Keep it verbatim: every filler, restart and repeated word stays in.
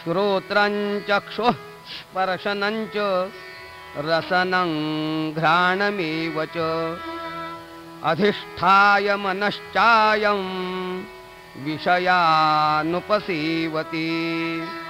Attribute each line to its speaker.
Speaker 1: श्रोत्रं चक्षुः स्पर्शनं च रसनं घ्राणमेव च अधिष्ठाय मनश्चायं विषयानुपसेवते।